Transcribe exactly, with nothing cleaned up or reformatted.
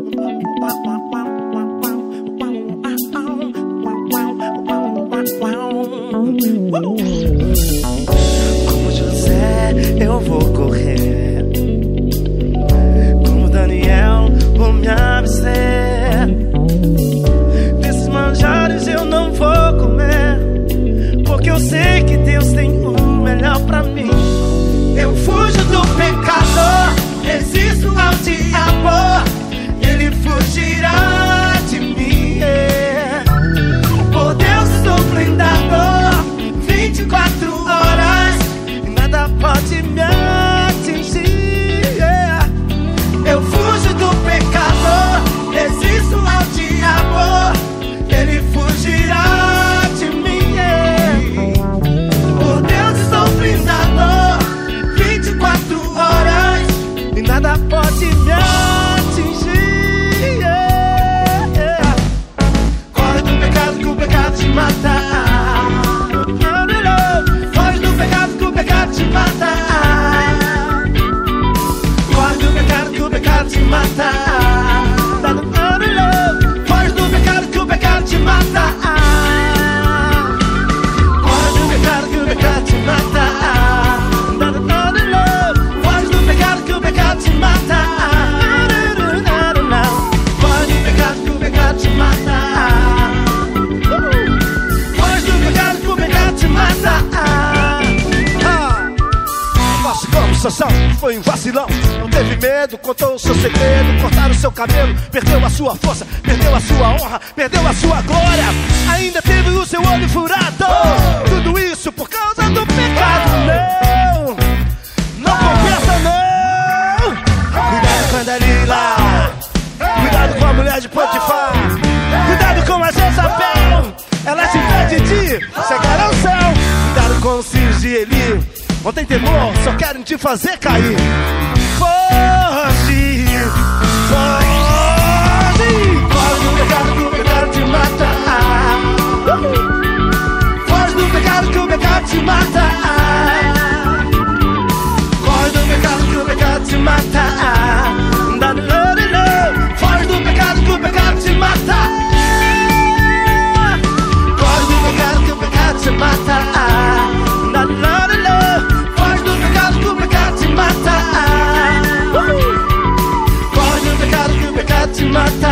Como José, eu vou correr. Como Daniel, vou me abster. Desses manjares eu não vou comer, porque eu sei que Deus tem o melhor pra mim. Eu fujo do pecado, resisto ao diabo, ele fugirá de mim. Por Deus estou blindado vinte e quatro horas e nada pode me atingir. Eu fujo do pecado, resisto ao diabo, ele fugirá de mim. Por Deus estou blindado vinte e quatro horas e nada pode me atingir. Corre do pecado que o pecado te mata. Corre do pecado que o pecado te mata. Corre do pecado que o pecado te mata. Corre do pecado que o pecado te mata. Corre do pecado que o pecado te mata. Foge do pecado que o pecado te mata. Foge do pecado que o pecado te mata. Foge do pecado que o pecado te mata. Nossa, como Sansão foi um vacilão, não teve medo, contou o seu segredo. Cortaram o seu cabelo, perdeu a sua força, perdeu a sua honra, perdeu a sua glória. Ainda teve o seu olho furado. Tudo isso por causa do pecado. Não, não compensa não. Cuidado com a Dalila, cuidado com a mulher de Potifar, cuidado com a Jezabel, ela te impede de chegar ao céu. Cuidado com os filhos de Eli, não tem temor, só querem te fazer cair. Foge, foge. Foge do pecado que o pecado te mata. Foge do pecado que o pecado te mata. Foge do pecado que o pecado te mata. Foge do pecado que o pecado te mata. Foge do pecado que o pecado te mata. Foge do pecado que o pecado te mata. Foge do pecado que o pecado te mata.